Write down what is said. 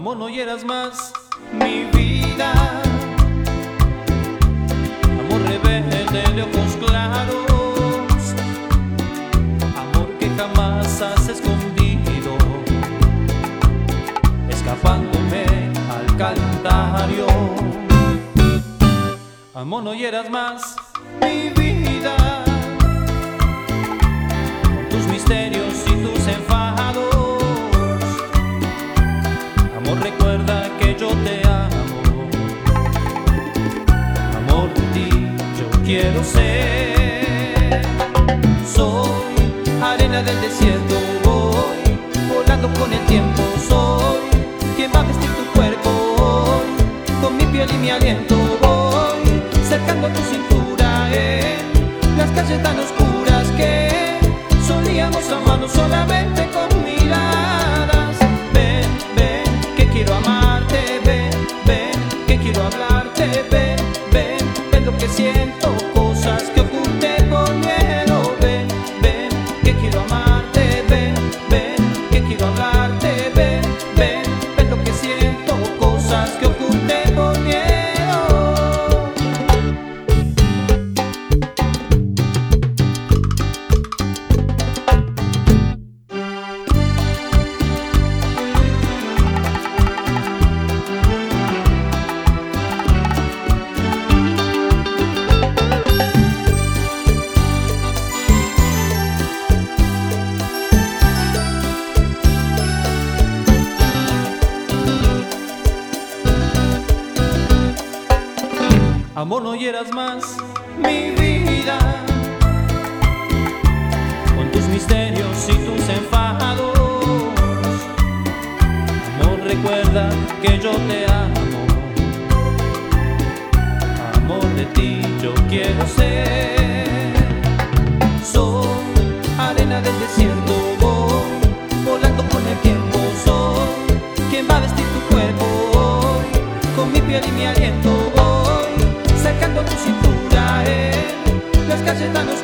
Amor, no hieras más mi vida. Amor rebelde de ojos claros, amor que jamás has escondido, escapándome al calendario. Amor, no hieras más mi vida, con tus misterios y tus enfados. Amor, recuerda que yo te amo. Amor, de ti yo quiero ser. Soy arena del desierto, voy volando con el tiempo. Soy quien va a vestir tu cuerpo hoy, con mi piel y mi aliento. Voy cercando tu cintura en las calles tan oscuras que solíamos amarnos solamente con miradas. Ven, ven, que quiero amarte. Ven, ven, que quiero hablarte. Ven, ven, ven lo que siento, cosas que oculté por miedo. Ven, ven, que quiero amarte. Ven, ven, que quiero hablarte. Ven, ven, ven lo que siento, cosas que oculté por miedo. Amor, no hieras más mi vida, con tus misterios y tus enfados. Amor, recuerda que yo te amo. Amor, de ti yo quiero ser. Soy arena del desierto, voy volando con el tiempo. Soy quien va a vestir tu cuerpo hoy, con mi piel y mi aliento. Sacando tu cintura en las calles tan oscuras